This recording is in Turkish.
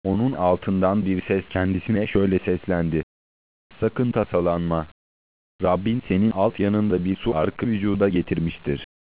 Onun altından bir ses kendisine şöyle seslendi: "Sakın tasalanma. Rabbin senin alt yanında bir su arkı vücuda getirmiştir.